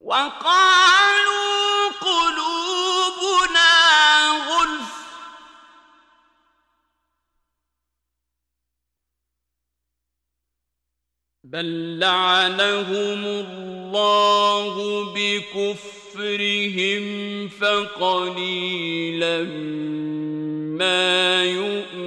وقالوا قلوبنا غلف بل لعنهم الله بكفرهم فقليلا ما يؤمنون